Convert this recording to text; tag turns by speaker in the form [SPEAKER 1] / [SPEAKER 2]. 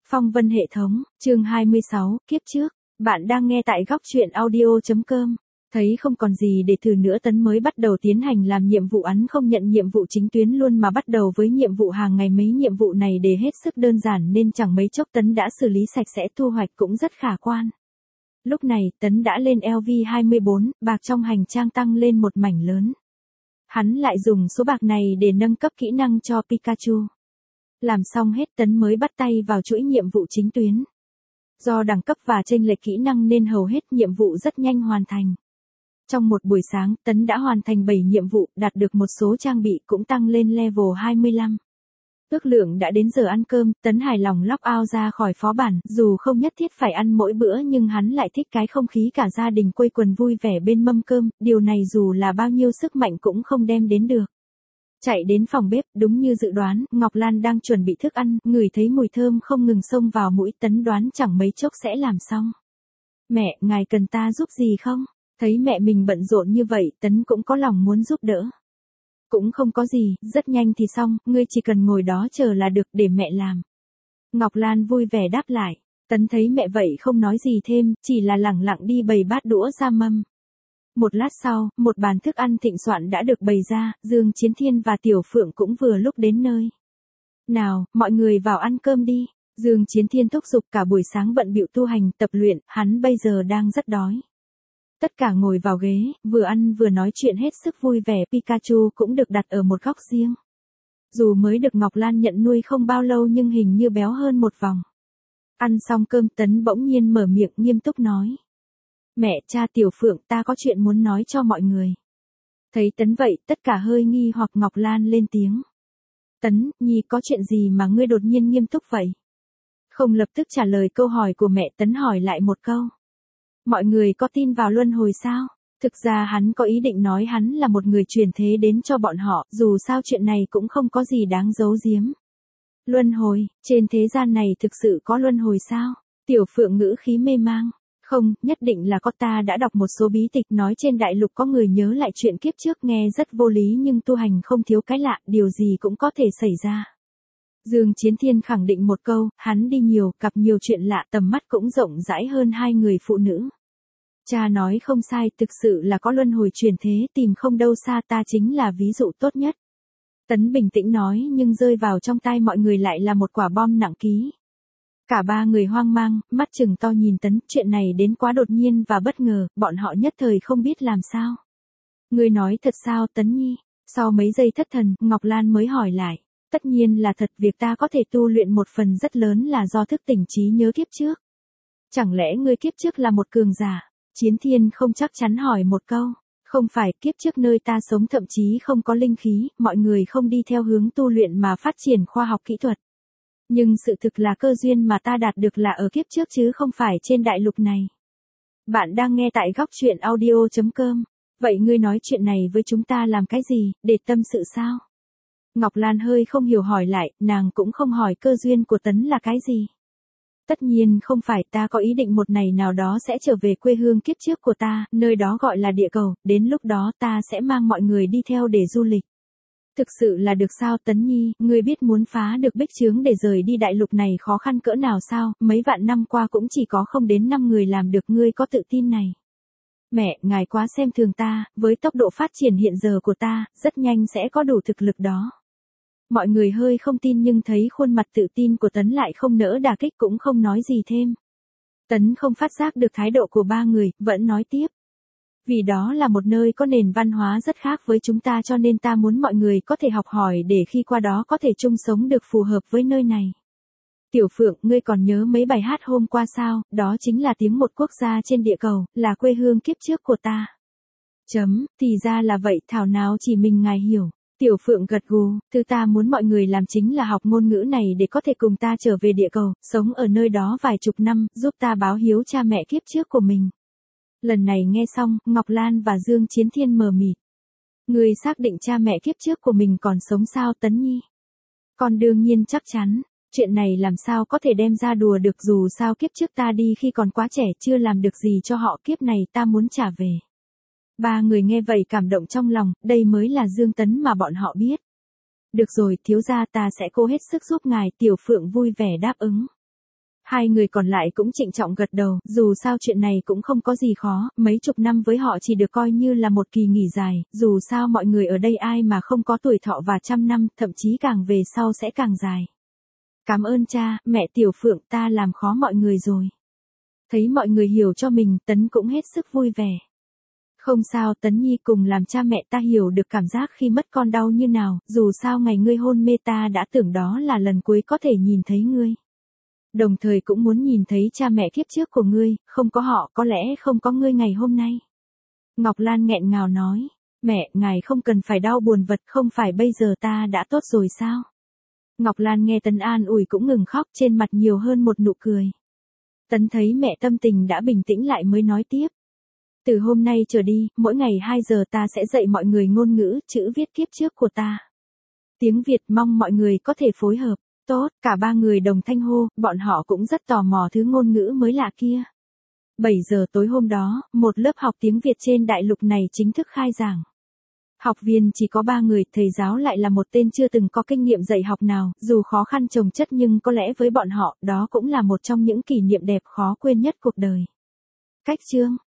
[SPEAKER 1] Phong vân hệ thống, chương 26, kiếp trước. Bạn đang nghe tại góc truyện audio.com. Thấy không còn gì để thử nữa, Tấn mới bắt đầu tiến hành làm nhiệm vụ ắn không nhận nhiệm vụ chính tuyến luôn mà bắt đầu với nhiệm vụ hàng ngày. Mấy nhiệm vụ này để hết sức đơn giản nên chẳng mấy chốc Tấn đã xử lý sạch sẽ, thu hoạch cũng rất khả quan. Lúc này Tấn đã lên LV24, bạc trong hành trang tăng lên một mảnh lớn. Hắn lại dùng số bạc này để nâng cấp kỹ năng cho Pikachu. Làm xong hết Tấn mới bắt tay vào chuỗi nhiệm vụ chính tuyến. Do đẳng cấp và chênh lệch kỹ năng nên hầu hết nhiệm vụ rất nhanh hoàn thành. Trong một buổi sáng, Tấn đã hoàn thành 7 nhiệm vụ, đạt được một số trang bị cũng tăng lên level 25. Ước lượng đã đến giờ ăn cơm, Tấn hài lòng log out ra khỏi phó bản, dù không nhất thiết phải ăn mỗi bữa nhưng hắn lại thích cái không khí cả gia đình quây quần vui vẻ bên mâm cơm, điều này dù là bao nhiêu sức mạnh cũng không đem đến được. Chạy đến phòng bếp, đúng như dự đoán, Ngọc Lan đang chuẩn bị thức ăn, ngửi thấy mùi thơm không ngừng xông vào mũi, Tấn đoán chẳng mấy chốc sẽ làm xong. Mẹ, ngài cần ta giúp gì không? Thấy mẹ mình bận rộn như vậy, Tấn cũng có lòng muốn giúp đỡ. Cũng không có gì, rất nhanh thì xong, ngươi chỉ cần ngồi đó chờ là được, để mẹ làm. Ngọc Lan vui vẻ đáp lại. Tấn thấy mẹ vậy không nói gì thêm, chỉ là lẳng lặng đi bày bát đũa ra mâm. Một lát sau, một bàn thức ăn thịnh soạn đã được bày ra, Dương Chiến Thiên và Tiểu Phượng cũng vừa lúc đến nơi. Nào, mọi người vào ăn cơm đi. Dương Chiến Thiên thúc giục, cả buổi sáng bận bịu tu hành, tập luyện, hắn bây giờ đang rất đói. Tất cả ngồi vào ghế, vừa ăn vừa nói chuyện hết sức vui vẻ. Pikachu cũng được đặt ở một góc riêng. Dù mới được Ngọc Lan nhận nuôi không bao lâu nhưng hình như béo hơn một vòng. Ăn xong cơm, Tấn bỗng nhiên mở miệng nghiêm túc nói. Mẹ, cha, Tiểu Phượng, ta có chuyện muốn nói cho mọi người. Thấy Tấn vậy, tất cả hơi nghi hoặc. Ngọc Lan lên tiếng. Tấn, Nhi, có chuyện gì mà ngươi đột nhiên nghiêm túc vậy? Không lập tức trả lời câu hỏi của mẹ, Tấn hỏi lại một câu. Mọi người có tin vào luân hồi sao? Thực ra hắn có ý định nói hắn là một người truyền thế đến cho bọn họ, dù sao chuyện này cũng không có gì đáng giấu giếm. Luân hồi, trên thế gian này thực sự có luân hồi sao? Tiểu Phượng ngữ khí mê mang. Không, nhất định là có, ta đã đọc một số bí tịch nói trên đại lục có người nhớ lại chuyện kiếp trước, nghe rất vô lý nhưng tu hành không thiếu cái lạ, điều gì cũng có thể xảy ra. Dương Chiến Thiên khẳng định một câu, hắn đi nhiều, gặp nhiều chuyện lạ, tầm mắt cũng rộng rãi hơn hai người phụ nữ. Cha nói không sai, thực sự là có luân hồi truyền thế, tìm không đâu xa, ta chính là ví dụ tốt nhất. Tấn bình tĩnh nói nhưng rơi vào trong tai mọi người lại là một quả bom nặng ký. Cả ba người hoang mang, mắt trừng to nhìn Tấn, chuyện này đến quá đột nhiên và bất ngờ, bọn họ nhất thời không biết làm sao. Ngươi nói thật sao, Tấn Nhi? Sau mấy giây thất thần, Ngọc Lan mới hỏi lại. Tất nhiên là thật, việc ta có thể tu luyện một phần rất lớn là do thức tỉnh trí nhớ kiếp trước. Chẳng lẽ ngươi kiếp trước là một cường giả? Chiến Thiên không chắc chắn hỏi một câu. Không phải, kiếp trước nơi ta sống thậm chí không có linh khí, mọi người không đi theo hướng tu luyện mà phát triển khoa học kỹ thuật. Nhưng sự thực là cơ duyên mà ta đạt được là ở kiếp trước chứ không phải trên đại lục này. Bạn đang nghe tại góc truyện audio.com. Vậy ngươi nói chuyện này với chúng ta làm cái gì, để tâm sự sao? Ngọc Lan hơi không hiểu hỏi lại, nàng cũng không hỏi cơ duyên của Tấn là cái gì. Tất nhiên không phải, ta có ý định một ngày nào đó sẽ trở về quê hương kiếp trước của ta, nơi đó gọi là địa cầu, đến lúc đó ta sẽ mang mọi người đi theo để du lịch. Thực sự là được sao Tấn Nhi, ngươi biết muốn phá được bích chướng để rời đi đại lục này khó khăn cỡ nào sao, mấy vạn năm qua cũng chỉ có không đến 5 người làm được, ngươi có tự tin này. Mẹ, ngài quá xem thường ta, với tốc độ phát triển hiện giờ của ta, rất nhanh sẽ có đủ thực lực đó. Mọi người hơi không tin nhưng thấy khuôn mặt tự tin của Tấn lại không nỡ đả kích cũng không nói gì thêm. Tấn không phát giác được thái độ của ba người, vẫn nói tiếp. Vì đó là một nơi có nền văn hóa rất khác với chúng ta cho nên ta muốn mọi người có thể học hỏi để khi qua đó có thể chung sống được phù hợp với nơi này. Tiểu Phượng, ngươi còn nhớ mấy bài hát hôm qua sao, đó chính là tiếng một quốc gia trên địa cầu, là quê hương kiếp trước của ta. Thì ra là vậy, thảo nào chỉ mình ngài hiểu. Tiểu Phượng gật gù, thứ ta muốn mọi người làm chính là học ngôn ngữ này để có thể cùng ta trở về địa cầu, sống ở nơi đó vài chục năm, giúp ta báo hiếu cha mẹ kiếp trước của mình. Lần này nghe xong, Ngọc Lan và Dương Chiến Thiên mờ mịt. Ngươi xác định cha mẹ kiếp trước của mình còn sống sao Tấn Nhi? Còn đương nhiên chắc chắn, chuyện này làm sao có thể đem ra đùa được, dù sao kiếp trước ta đi khi còn quá trẻ chưa làm được gì cho họ, kiếp này ta muốn trả về. Ba người nghe vậy cảm động trong lòng, đây mới là Dương Tấn mà bọn họ biết. Được rồi, thiếu gia, ta sẽ cố hết sức giúp ngài, Tiểu Phượng vui vẻ đáp ứng. Hai người còn lại cũng trịnh trọng gật đầu, dù sao chuyện này cũng không có gì khó, mấy chục năm với họ chỉ được coi như là một kỳ nghỉ dài, dù sao mọi người ở đây ai mà không có tuổi thọ và trăm năm, thậm chí càng về sau sẽ càng dài. Cảm ơn cha, mẹ Tiểu Phượng, ta làm khó mọi người rồi. Thấy mọi người hiểu cho mình, Tấn cũng hết sức vui vẻ. Không sao, Tấn Nhi, cùng làm cha mẹ ta hiểu được cảm giác khi mất con đau như nào, dù sao ngày ngươi hôn mê ta đã tưởng đó là lần cuối có thể nhìn thấy ngươi. Đồng thời cũng muốn nhìn thấy cha mẹ kiếp trước của ngươi, không có họ có lẽ không có ngươi ngày hôm nay. Ngọc Lan nghẹn ngào nói, mẹ, ngài không cần phải đau buồn vật, không phải bây giờ ta đã tốt rồi sao? Ngọc Lan nghe Tấn an ủi cũng ngừng khóc, trên mặt nhiều hơn một nụ cười. Tấn thấy mẹ tâm tình đã bình tĩnh lại mới nói tiếp. Từ hôm nay trở đi, mỗi ngày 2 giờ ta sẽ dạy mọi người ngôn ngữ, chữ viết kiếp trước của ta. Tiếng Việt, mong mọi người có thể phối hợp. Tốt, cả ba người đồng thanh hô, bọn họ cũng rất tò mò thứ ngôn ngữ mới lạ kia. 7 giờ tối hôm đó, một lớp học tiếng Việt trên đại lục này chính thức khai giảng. Học viên chỉ có 3 người, thầy giáo lại là một tên chưa từng có kinh nghiệm dạy học nào, dù khó khăn chồng chất nhưng có lẽ với bọn họ, đó cũng là một trong những kỷ niệm đẹp khó quên nhất cuộc đời. Cách chương